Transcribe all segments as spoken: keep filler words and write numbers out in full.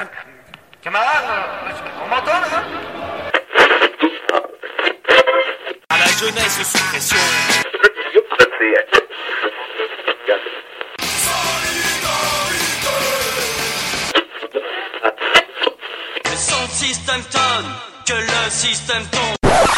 Camarade, on m'entend là? À la jeunesse sous pression. Le son système tonne, que le système tombe.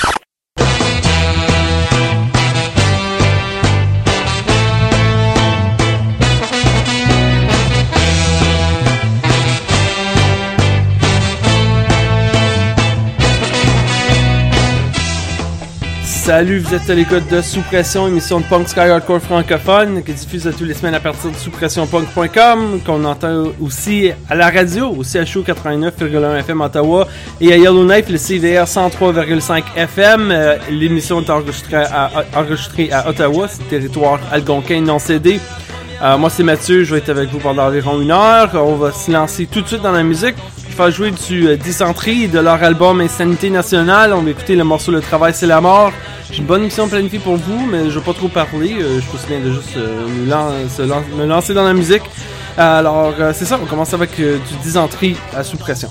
Salut, vous êtes à l'écoute de Sous Pression, émission de punk sky hardcore francophone qui diffuse tous les semaines à partir de sous pression punk point com, qu'on entend aussi à la radio, aussi à Show quatre-vingt-neuf virgule un F M Ottawa et à Yellowknife, le C V R cent trois virgule cinq F M. Euh, l'émission est enregistrée à, enregistrée à Ottawa, c'est le territoire algonquin non cédé. Euh, moi c'est Mathieu, je vais être avec vous pendant environ une heure. On va se lancer tout de suite dans la musique. Je vais jouer du euh, Dysentery de leur album Insanité Nationale. On va écouter le morceau Le Travail c'est la mort. J'ai une bonne émission planifiée pour vous, mais je vais pas trop parler. Euh, je pense bien de juste euh, me, lance, lan- me lancer dans la musique. Alors euh, c'est ça, on commence avec euh, du Dysentery à Sous Pression.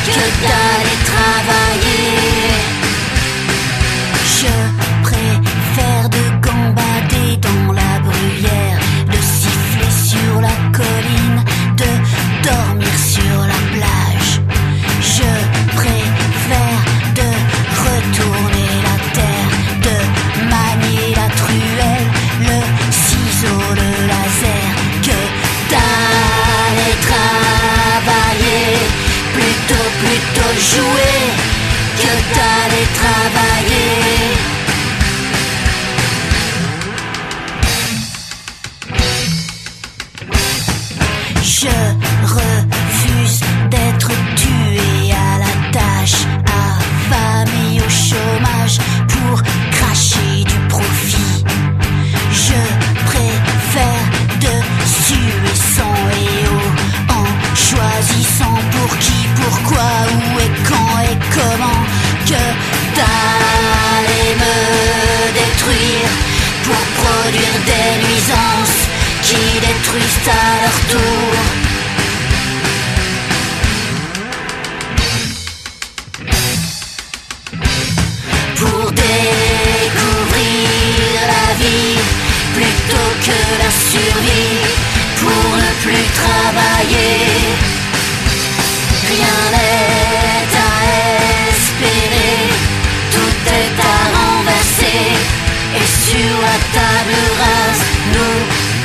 que d'aller travailler. Je préfère de gambader dans la bruyère, de siffler sur la colline, de dormir sur la plage. Je préfère de retourner la terre, de manier la truelle, le ciseau, le laser, que d'aller travailler. Plutôt, plutôt jouer que d'aller travailler. Je refuse d'être tué à la tâche, affamé au chômage pour cracher du profit. Je préfère de suer sang et eau en choisissant pour qui, pourquoi, où et quand et comment, que d'aller me détruire pour produire des nuisances qui détruisent à leur tour. Pour découvrir la vie plutôt que la survie, pour ne plus travailler. Rien n'est à espérer, tout est à renverser, et sur la table rase, nous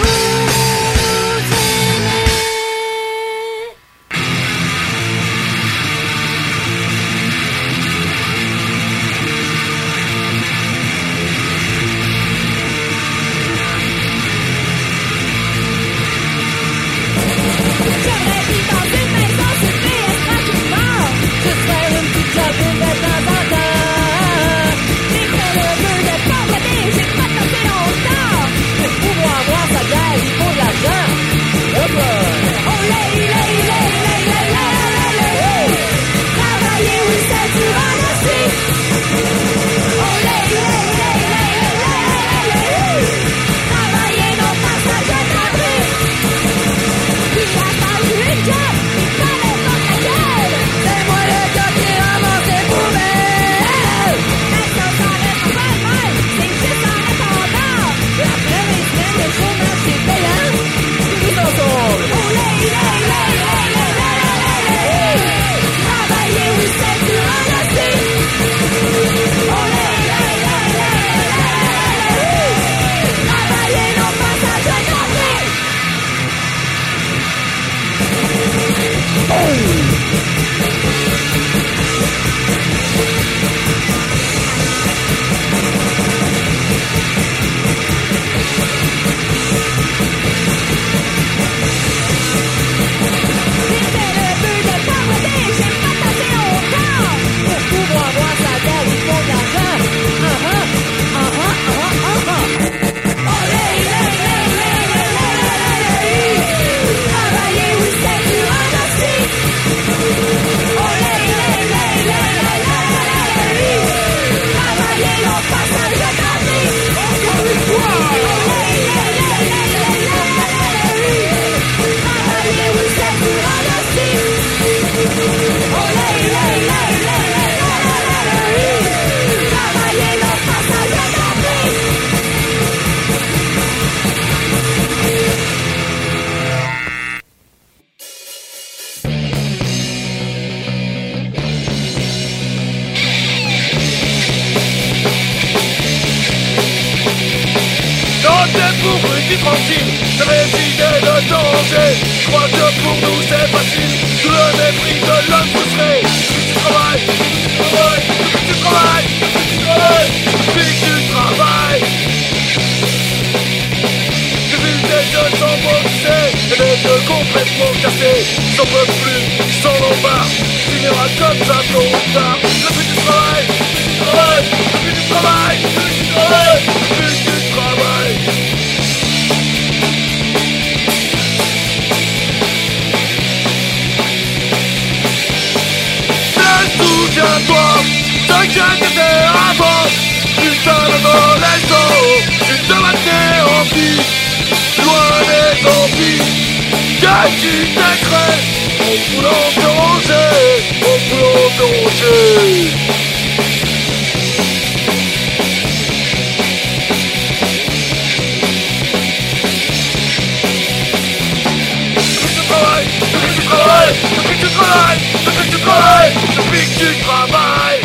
tranquille, j'avais idée de danger. Je crois que pour nous c'est facile, tout le mépris de l'homme frustré. Tu travailles, tu travailles, tu travailles, tu travailles, puis tu travailles. J'ai vu des jeunes s'emboxer, et des deux complètement cassés. J'en peux plus, ils sont lombards, finira comme ça tôt ou tard. Le but du travail, du travail, le but du travail, le but du travail, le but du travail. Souviens-toi, t'inquiète t'étais avant. Putain de molestant, tu te maintenais en vie, loin des zombies. Que tu t'écrèves, en voulant te ranger, au flot de rochers. Depuis que tu travailles, depuis que tu travailles, depuis que tu travailles, depuis que tu travailles.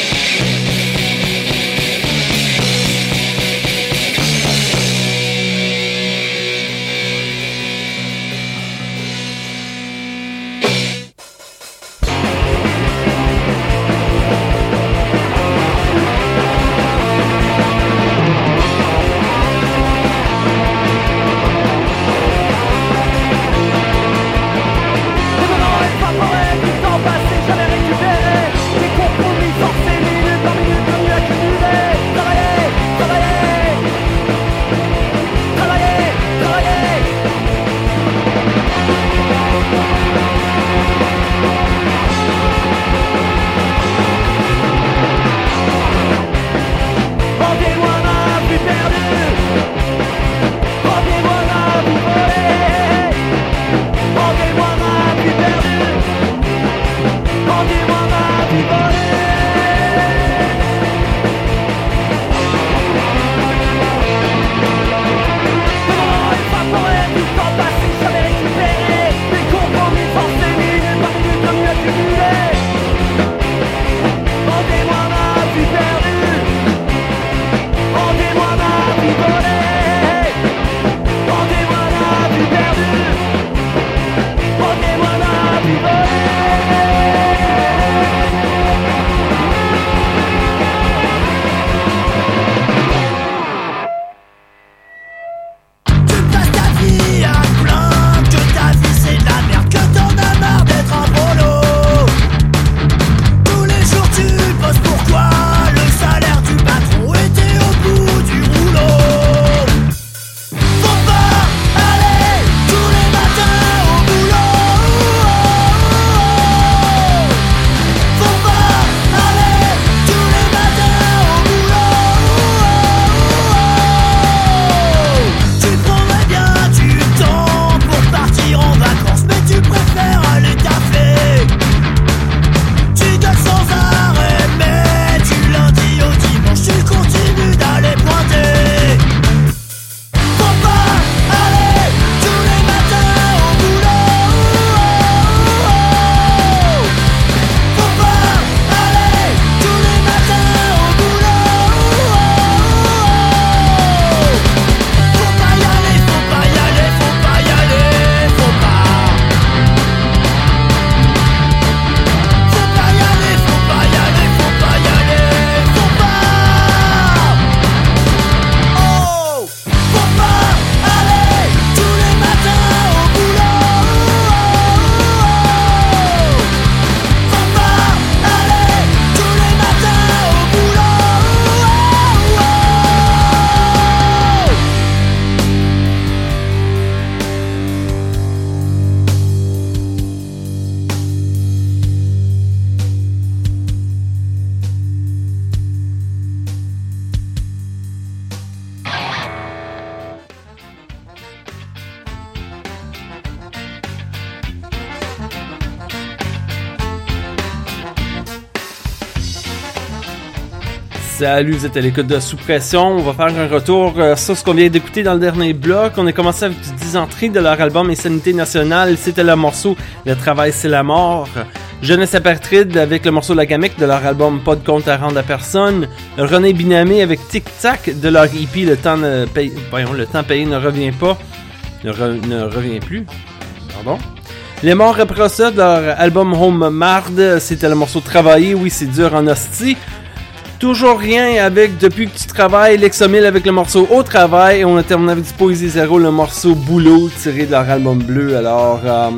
Salut, vous êtes à l'écoute de Sous Pression. On va faire un retour euh, sur ce qu'on vient d'écouter dans le dernier bloc. On a commencé avec dix entrées de leur album Insanité Nationale. C'était le morceau Le Travail c'est la mort. Jeunesse Apatride avec le morceau La Gamec de leur album Pas de compte à rendre à personne. René Binamé avec Tic Tac de leur E P Le temps, ne paye... Voyons, le temps payé ne revient pas. Ne, re... ne revient plus. Pardon. Les Morts après ça de leur album Home Marde. C'était le morceau Travailler. Oui, c'est dur en hostie. Toujours rien avec Depuis que tu travailles, Lexomil avec le morceau Au travail, et on a terminé avec du Poésie Zéro, le morceau Boulot tiré de leur album Bleu. Alors, euh,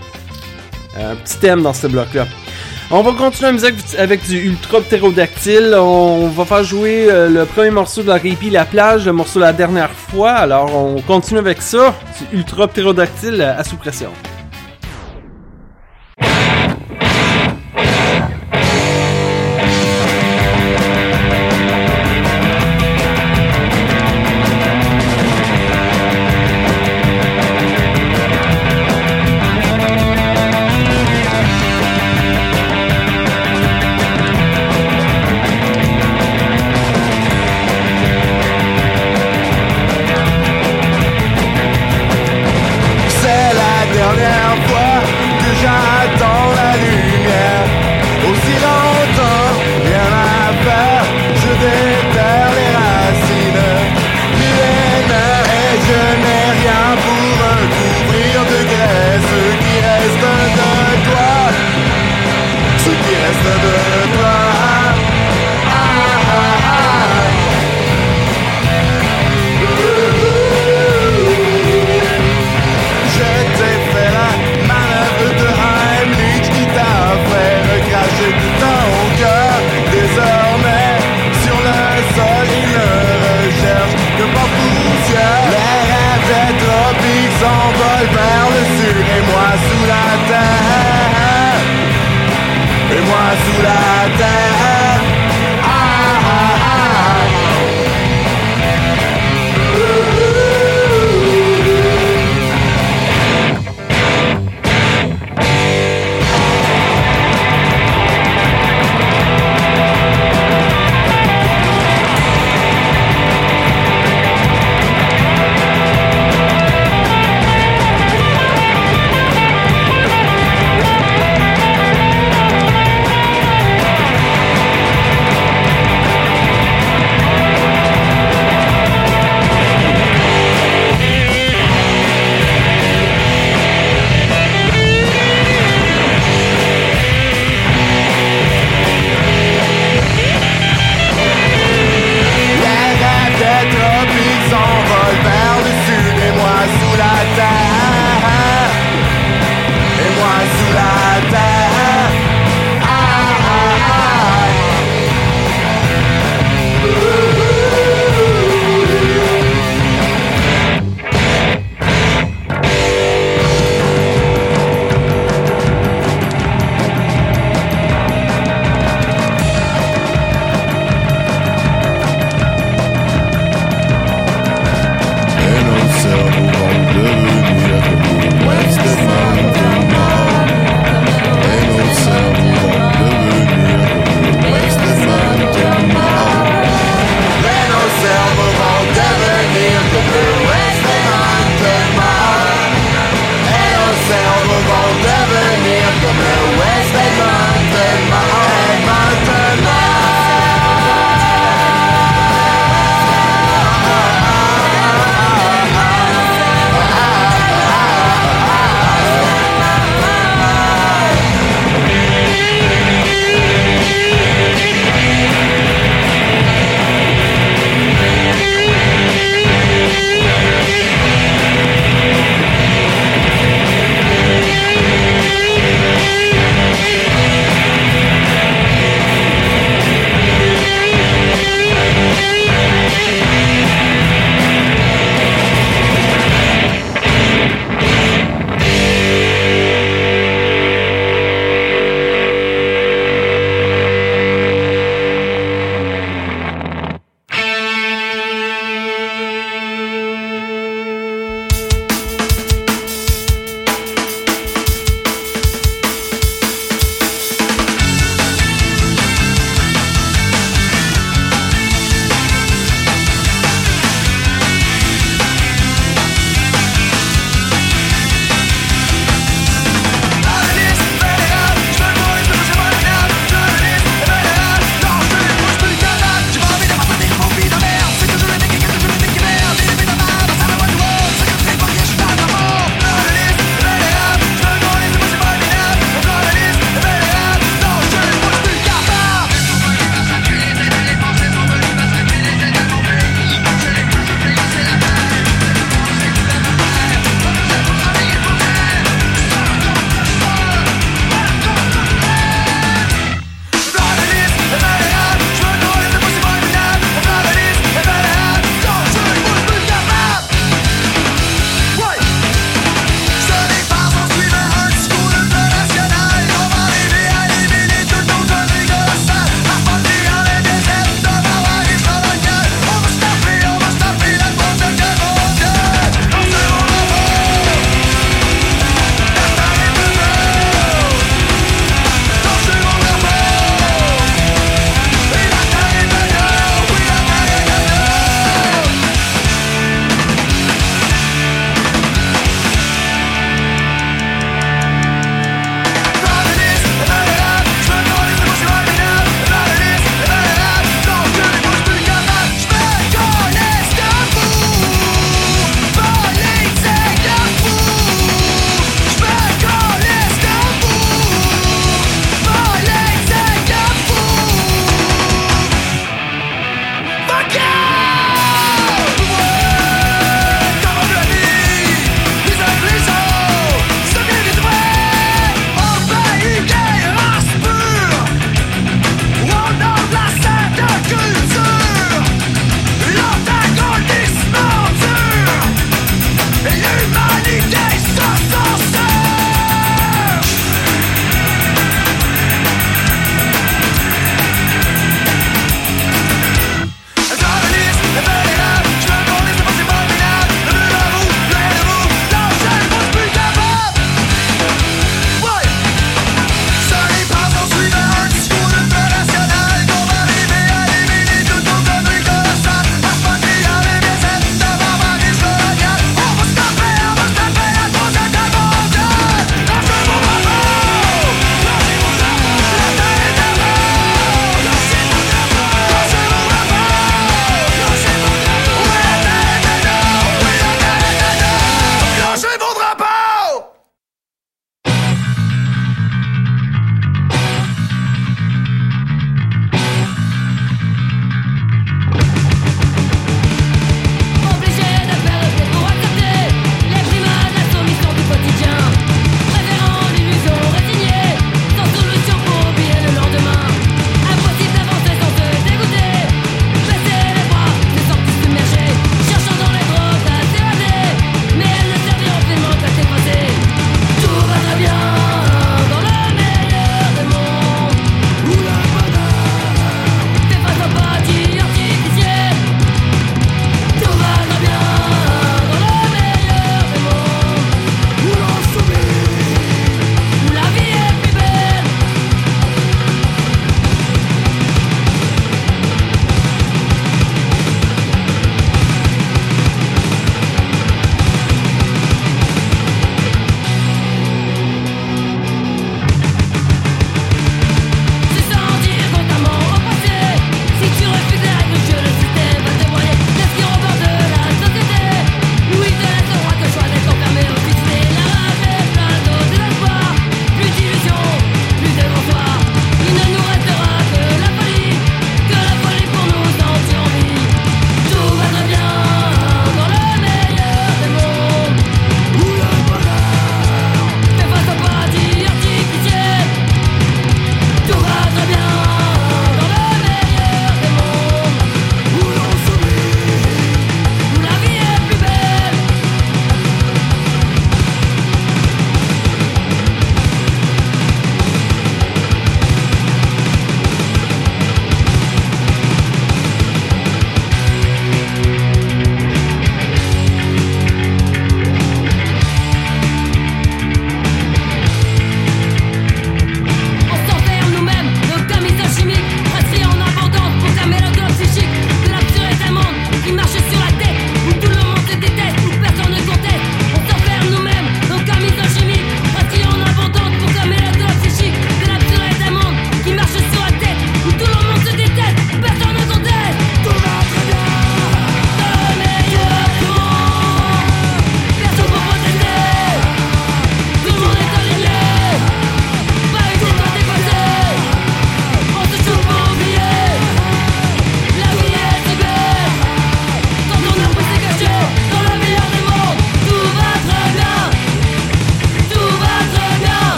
un petit thème dans ce bloc-là. On va continuer la musique avec du Ultra Ptérodactyle. On va faire jouer euh, le premier morceau de leur E P La Plage, le morceau La Dernière Fois. Alors, on continue avec ça, du Ultra Ptérodactyle à Sous Pression. aussi longtemps, rien à faire, je déterre les racines millénaires et je n'ai rien pour recouvrir de graisse ce qui reste de toi, ce qui reste de toi. Ah, ah, ah. Je t'ai fait la manœuvre de Heimlich qui t'a fait recracher dans mon cœur. Désormais, sur le sol, il ne recherche que par poussière. Les rêves des tropiques s'envolent vers le sud et moi sous la terre. Et moi sous la terre. Ah, ah, ah.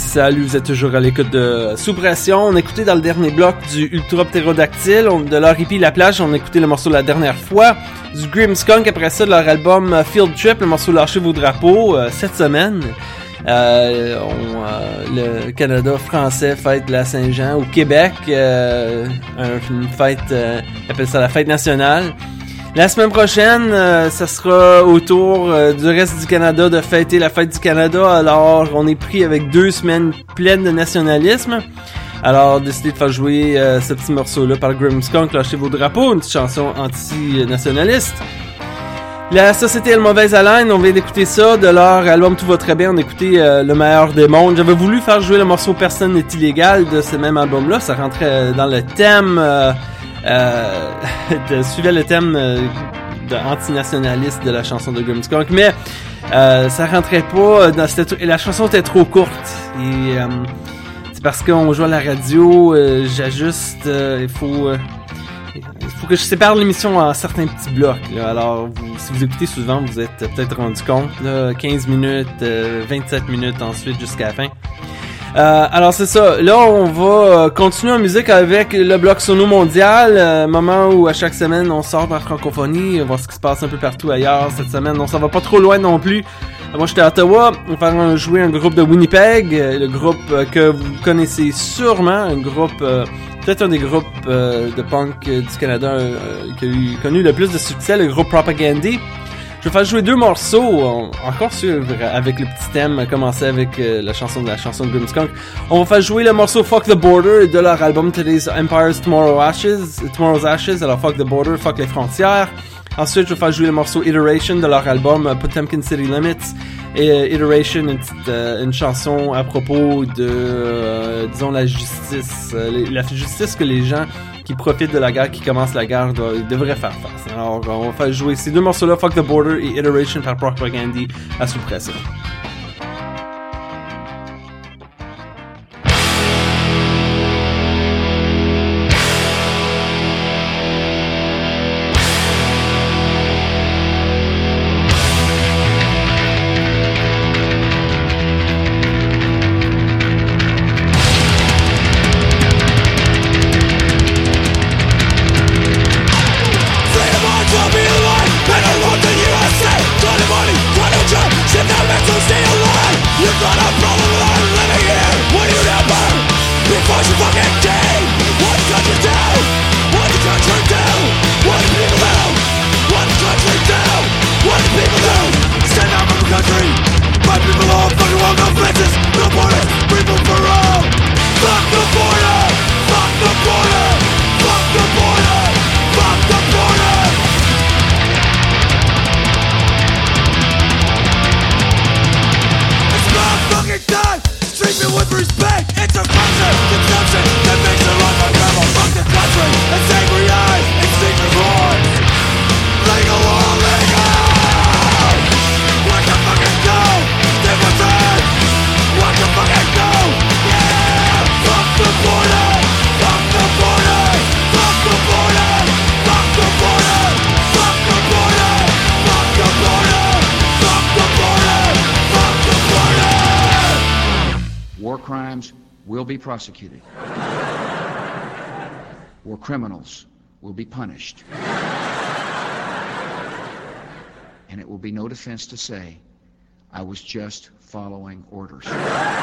Salut, vous êtes toujours à l'écoute de Sous Pression. On a écouté dans le dernier bloc du Ultra Pterodactyle, on, de leur E P La Plage, on a écouté le morceau La Dernière Fois, du Grimmskunk, après ça de leur album Field Trip, le morceau Lâchez vos drapeaux, euh, cette semaine. Euh, on, euh, le Canada français fête la Saint-Jean au Québec, euh, une fête, euh, on appelle ça la fête nationale. La semaine prochaine, euh, ça sera au tour euh, du reste du Canada de fêter la fête du Canada. Alors, on est pris avec deux semaines pleines de nationalisme. Alors, décidé de faire jouer euh, ce petit morceau-là par Grimmskunk, Lâchez vos drapeaux, une petite chanson anti-nationaliste. La Société Elle Mauvaise Haleine, on vient d'écouter ça de leur album Tout va très bien. On a écouté euh, Le meilleur des mondes. J'avais voulu faire jouer le morceau Personne n'est illégal de ce même album-là. Ça rentrait dans le thème... Euh, Euh, de, suivait le thème euh, de antinationaliste de la chanson de Grimmskunk, mais euh, ça rentrait pas dans cette, et la chanson était trop courte et euh, c'est parce qu'on joue à la radio, euh, j'ajuste, euh, il faut euh, il faut que je sépare l'émission en certains petits blocs là. Alors vous, si vous écoutez souvent, vous êtes peut-être rendu compte là, quinze minutes, euh, vingt-sept minutes ensuite jusqu'à la fin. Euh, alors c'est ça, là on va continuer en musique avec le bloc Sono Mondial, euh, moment où à chaque semaine on sort de la francophonie, voir ce qui se passe un peu partout ailleurs cette semaine, donc ça va pas trop loin non plus. Moi j'étais à Ottawa, on va faire jouer un groupe de Winnipeg, le groupe euh, que vous connaissez sûrement, un groupe, euh, peut-être un des groupes euh, de punk euh, du Canada euh, qui a eu, connu le plus de succès, le groupe Propagandhi. Je vais faire jouer deux morceaux, on, encore sur avec le petit thème, commencer avec euh, la chanson de la chanson de Grimmskunk. On va faire jouer le morceau Fuck the Border de leur album Today's Empires Tomorrow Ashes, Tomorrow's Ashes. Alors Fuck the Border, Fuck les frontières. Ensuite, je vais faire jouer le morceau Iteration de leur album uh, Potemkin City Limits. Et uh, Iteration, une, petite, uh, une chanson à propos de, euh, disons, la justice, euh, la justice que les gens qui profitent de la guerre, qui commencent la guerre, doivent, devraient faire face. Alors, on va faire jouer ces deux morceaux-là, Fuck the Border et Iteration par Propagandhi à Sous Pression. Prosecuted. War criminals will be punished. And it will be no defense to say, I was just following orders. So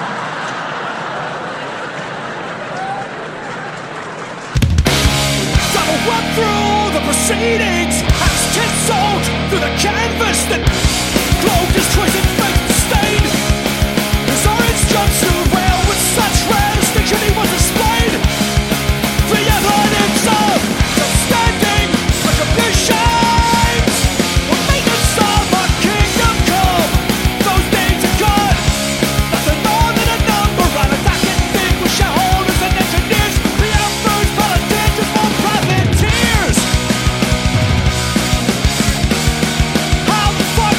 walk through the proceedings as chiseled through the canvas that cloaked his twisted face stained. His orange jumpsuit rail with such red he was displayed. The evidence of the standing retributions will make us of our kingdom come. Those days are gone. Nothing more than a number on a docket thing with shareholders and engineers. The emperor's politicians for privateers. How the fuck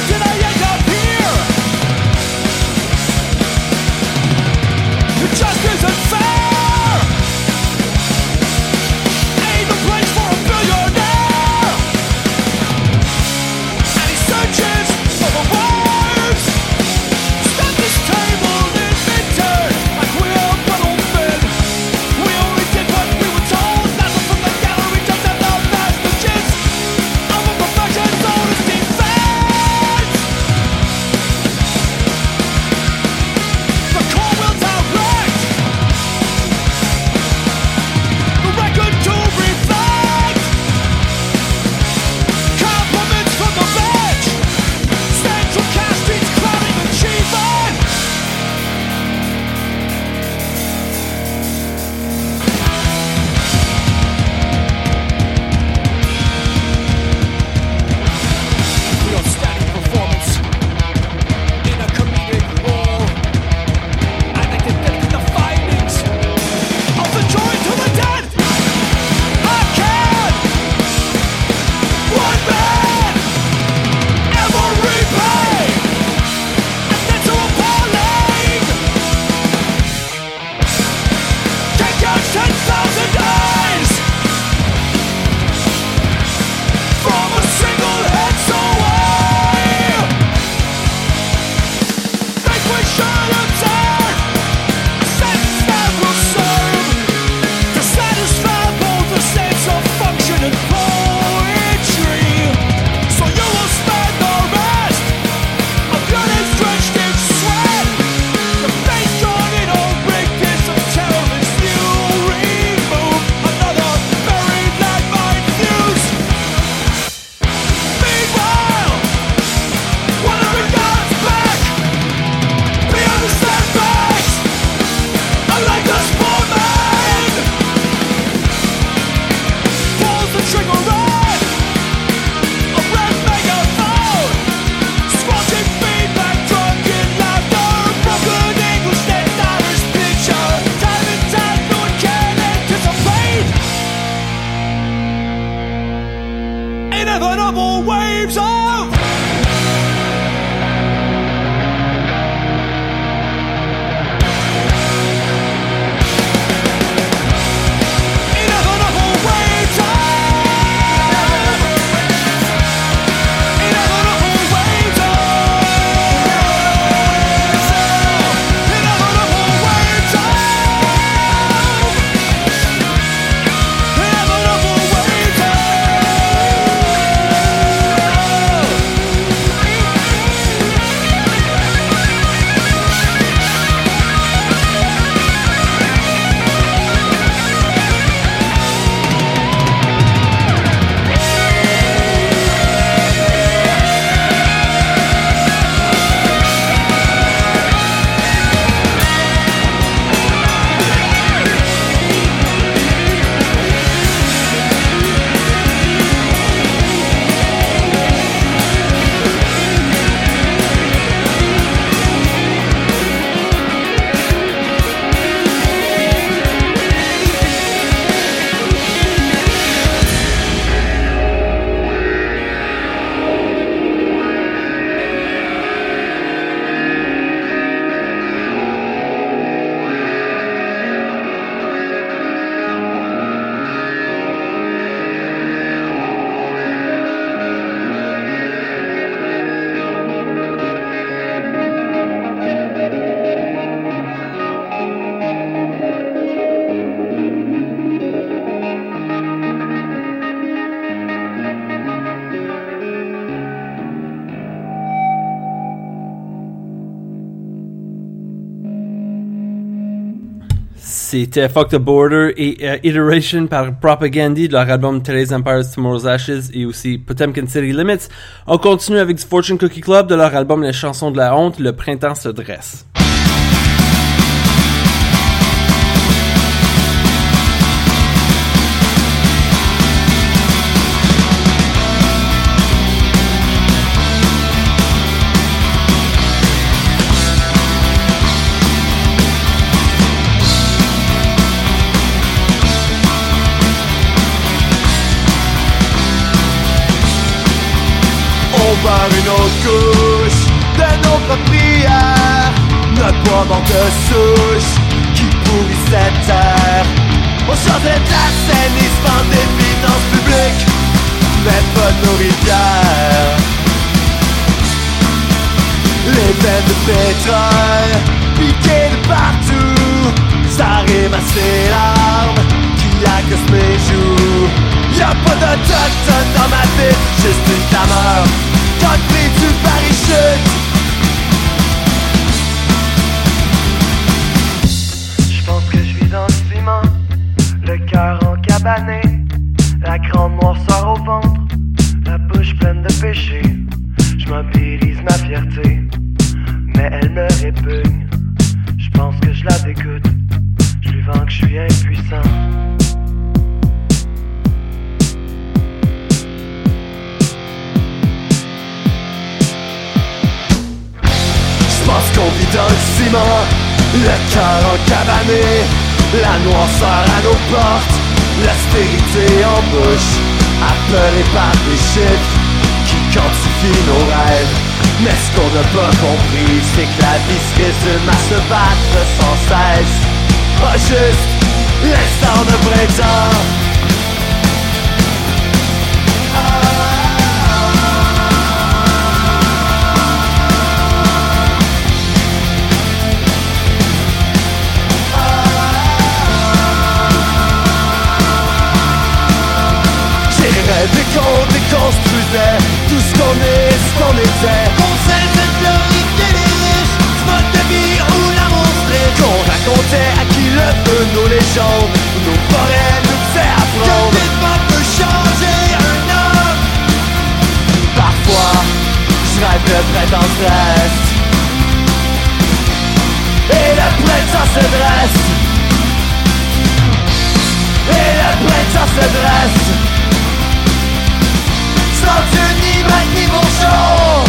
inevitable waves of C'était Fuck the Border et uh, Iteration par Propaganda de leur album Today's Empires, Tomorrow's Ashes et aussi Potemkin City Limits. On continue avec du Fortune Cookie Club de leur album Les Chansons de la Honte, Le Printemps se dresse. Par une autre couche de nos propres prières, notre bois manque de souche qui pourrit cette terre. On chantait de la l'assainissement des finances publiques, mais pas de nos rivières. Les veines de pétrole piquées de partout, ça rime à ces larmes qui accostent mes joues. Y'a pas d'autochtone dans ma ville, juste une clameur. Quand le prix du pari chute, j'pense que j'vis dans le ciment, le cœur encabané, la grande noirceur au ventre, la bouche pleine de péché. J'mobilise ma fierté, mais elle me répugne. J'pense que je la dégoûte, j'lui vends que j'suis impuissant. J'pense qu'on vit dans le ciment, le cœur encabané, la noirceur à nos portes, l'austérité en bouche, appelée par des chiffres qui quantifient nos rêves. Mais ce qu'on n'a pas compris, c'est que la vie se résume à se battre sans cesse. Pas juste l'instant de printemps. Rêver qu'on déconstruisait tout ce qu'on est, ce qu'on était. Qu'on cesse de glorifier les riches, ce mode de vie où l'amour stricte. Qu'on racontait à qui le veut nos légendes, nos forêts nous faisaient apprendre que vêtements peut changer un homme. Parfois, je rêve le printemps se dresse, et le printemps se dresse, et le printemps se dresse. Sans Dieu ni Mike ni bonjour.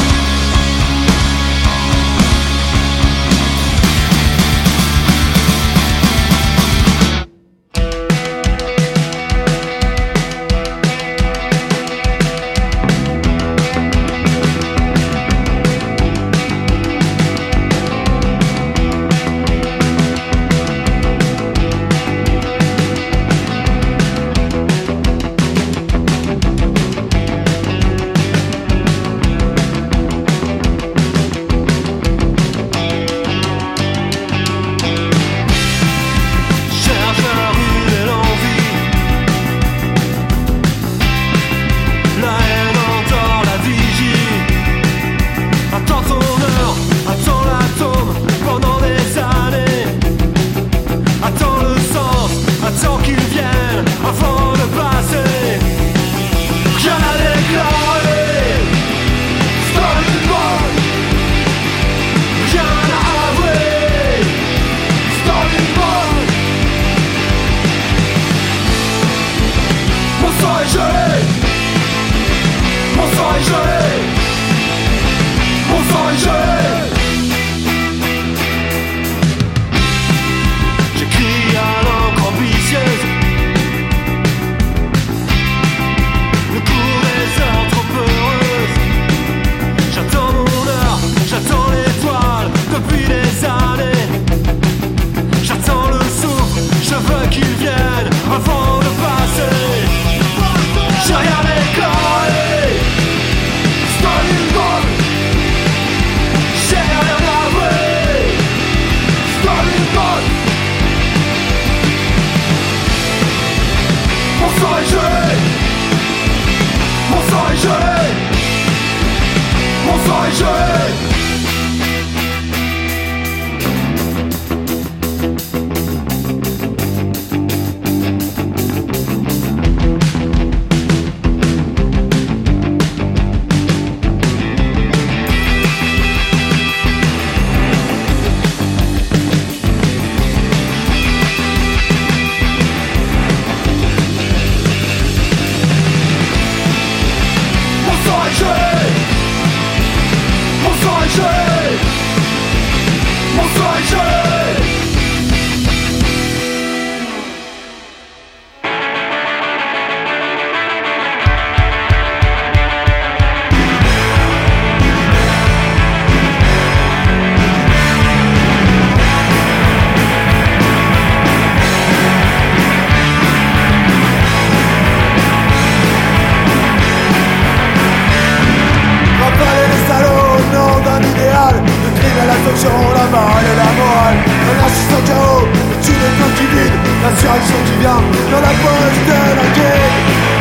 révolution qui vient dans la poche de la guerre.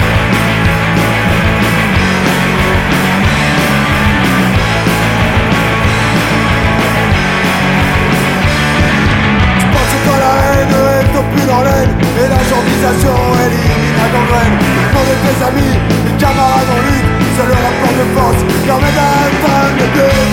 Tu penses que quand la haine est au plus dans l'aine et la gentillisation élimine la gangrène. Demande tes amis, tes camarades en lutte, seul le rapport de force permet d'atteindre le but.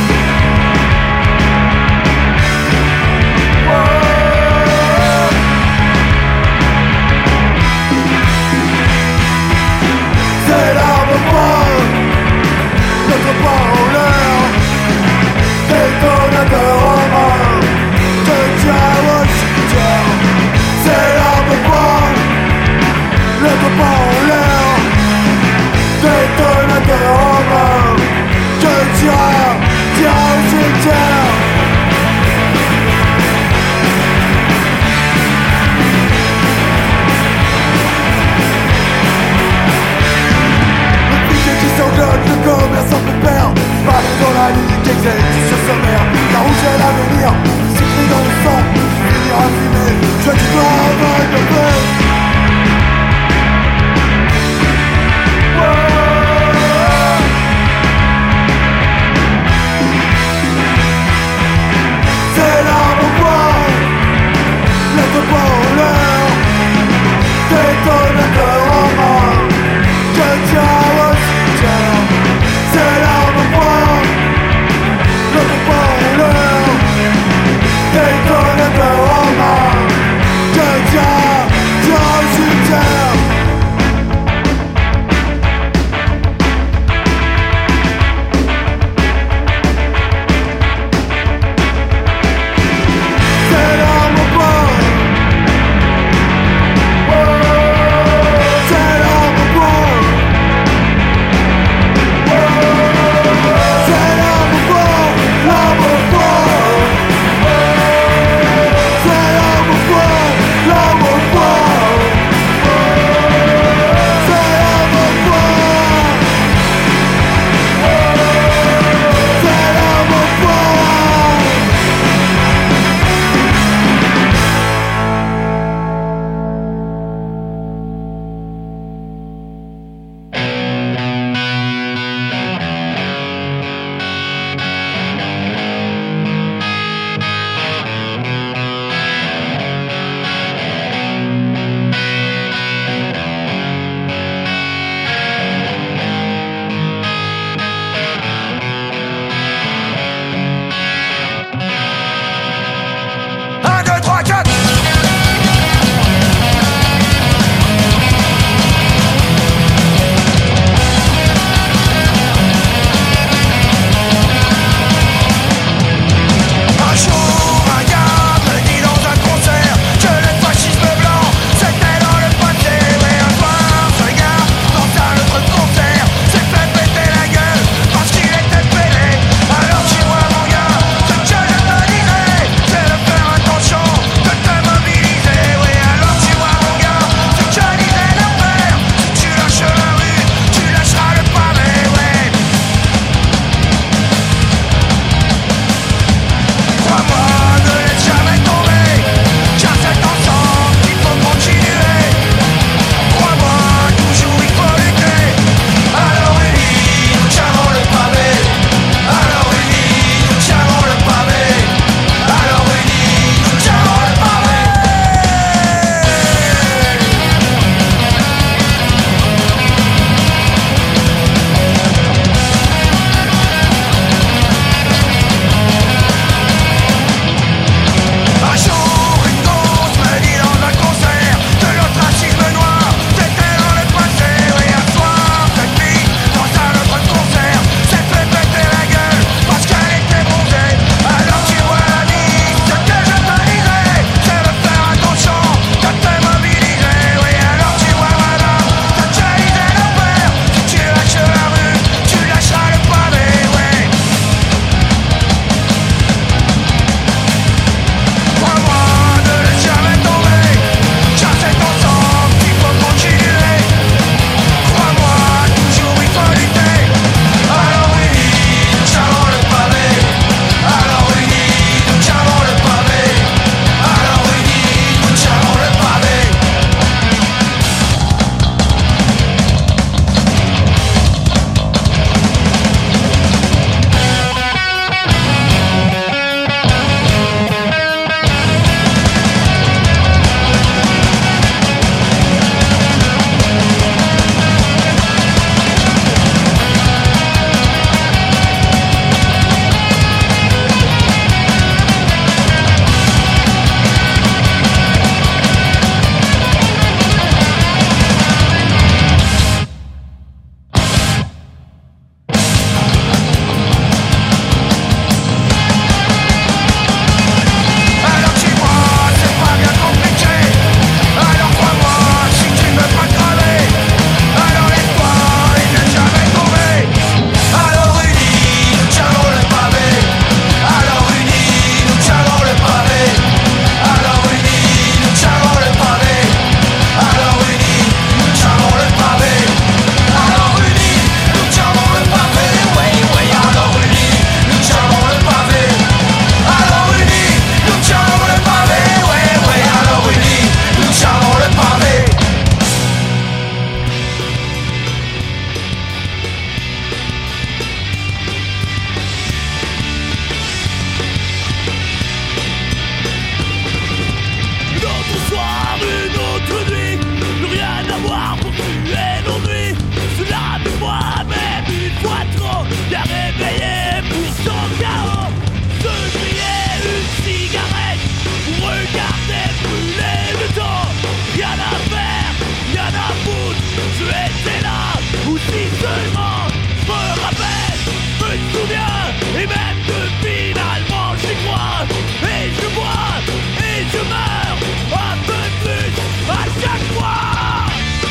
Rien à faire, rien à foutre. Je étais là, ou si seulement je me rappelle, je me souviens, et même que finalement j'y crois. Et je bois, et je meurs, un peu plus à chaque fois.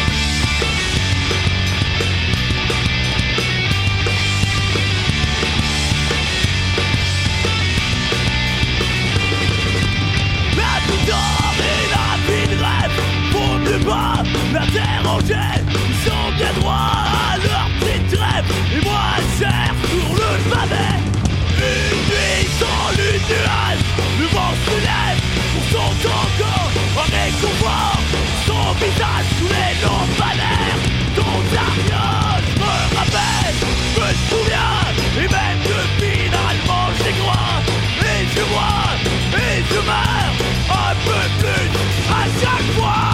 La douleur et la vie de rêve font mieux pas m'interroger. Ils sont bien droits à leur petite rêve. Et moi j'erre sur le pavé. Une nuit sans lune nuage, le vent se lève pour son tango en réconfort. Son visage sous les lampadaires, ton ariole me rappelle, je me souviens, et même que finalement j'y crois. Et je vois, et je meurs, un peu plus à chaque fois.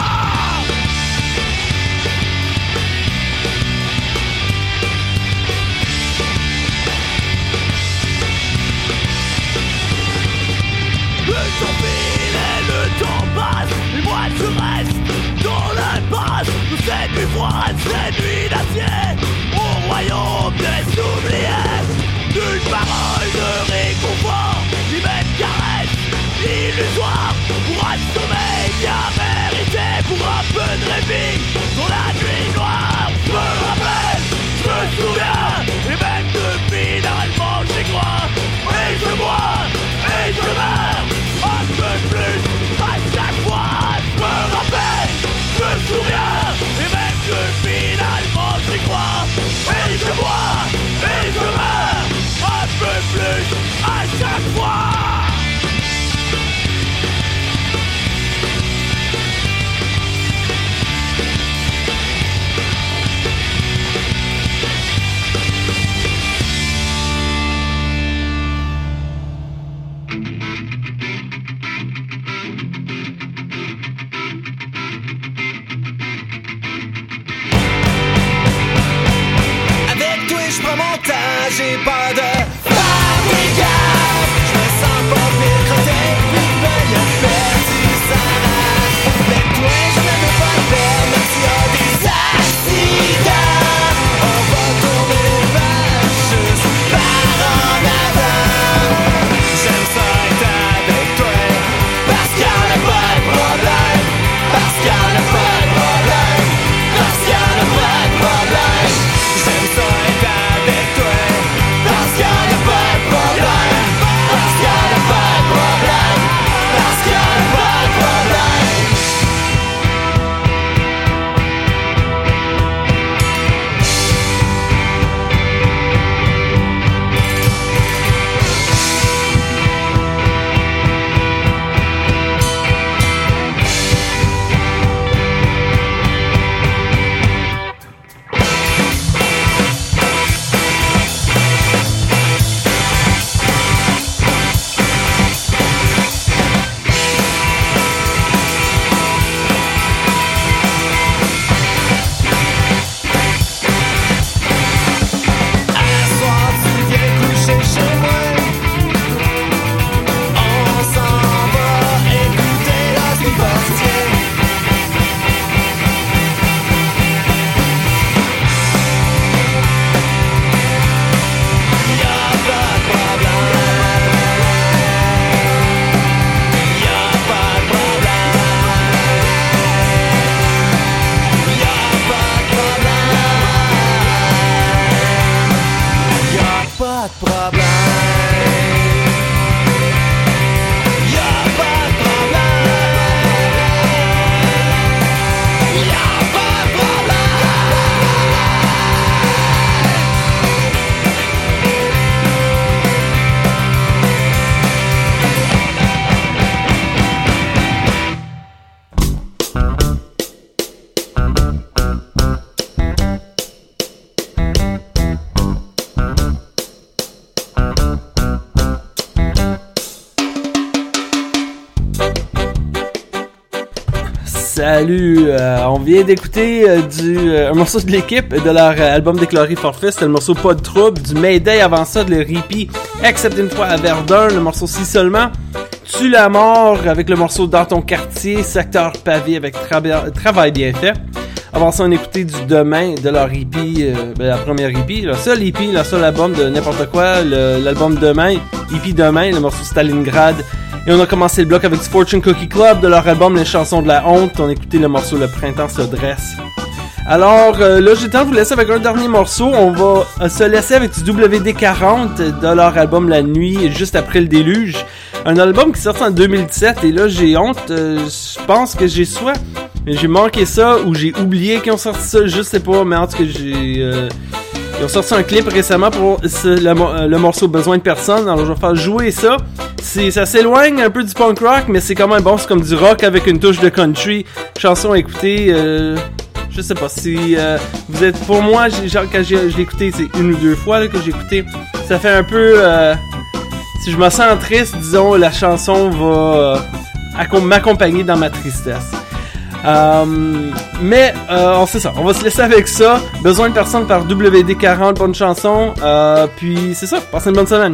Le temps file et le temps passe, et moi je reste dans l'impasse de cette nuit froide, cette nuit d'acier, au royaume des oubliés. Nulle parole de réconfort, ni même caresse illusoire, pour un sommeil bien mérité, pour un peu de répit dans la nuit noire. Je me rappelle, je me souviens, et même que finalement j'y crois. Et je bois, et je meurs, un peu plus à chaque fois. Je me rappelle, je me souviens, et même que finalement j'y crois. Et je bois, et je meurs, un peu plus à chaque fois. Avec toi je prends mon temps, j'ai pas de faire des gaffes. Je me sens pas pire quand t'es plus belle, y'a perdu sa race. Avec toi je ne veux pas perdre, même s'il y a des accidents. On va tourner les pages juste par en avant. J'aime ça être avec toi, parce qu'il y en a pas de problème. Parce qu'il y en a pas de problème. Parce qu'il y en a pas de problème. J'aime ça être avec toi, parce qu'il y en a pas de problème. Parce qu'il y en a pas de problème. Parce qu'il y en a pas de problème. Un soir tu viens coucher chez moi. On s'en va écouter la Sébastien. Y'a pas de problème. Y'a pas de problème. Y'a pas de problème. Y'a pas de problème. Y'a pas de problème. Y'a pas de Salut, euh, on vient d'écouter euh, du euh, un morceau de l'équipe de leur euh, album déclaré forfait, c'était le morceau Pas de trouble, du Mayday avant ça, de le Repeat, Except une fois à Verdun, le morceau Si seulement, Tue la mort avec le morceau Dans ton quartier, Secteur pavé avec Trava- Travail bien fait. Avant ça, on a écouté du Demain de leur E P, euh, ben, la première E P, le seul E P, le seul album de n'importe quoi, le, l'album Demain, E P Demain, le morceau Stalingrad. Et on a commencé le bloc avec du Fortune Cookie Club de leur album Les Chansons de la Honte. On a écouté le morceau Le Printemps se dresse. Alors euh, là, j'ai le temps de vous laisser avec un dernier morceau. On va euh, se laisser avec du W D quarante de leur album La Nuit, juste après le déluge. Un album qui sort en deux mille dix-sept et là, j'ai honte. Euh, je pense que j'ai soit... J'ai manqué ça ou j'ai oublié qu'ils ont sorti ça, je sais pas, mais en tout cas, j'ai... Euh, ils ont sorti un clip récemment pour ce, le, le morceau Besoin de personne, alors je vais faire jouer ça. C'est, ça s'éloigne un peu du punk rock, mais c'est quand même bon, c'est comme du rock avec une touche de country. Chanson à écouter, euh, je sais pas, si euh, vous êtes... Pour moi, j'ai, genre, quand j'ai, je l'ai écouté, c'est une ou deux fois là, que j'ai écouté, ça fait un peu... Euh, si je me sens triste, disons, la chanson va euh, m'accompagner dans ma tristesse. Euh, mais euh, on sait ça, on va se laisser avec ça. Besoin de personne par W D quarante, bonne chanson. Euh, puis c'est ça, passez une bonne semaine.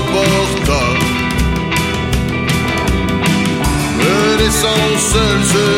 Seul, seul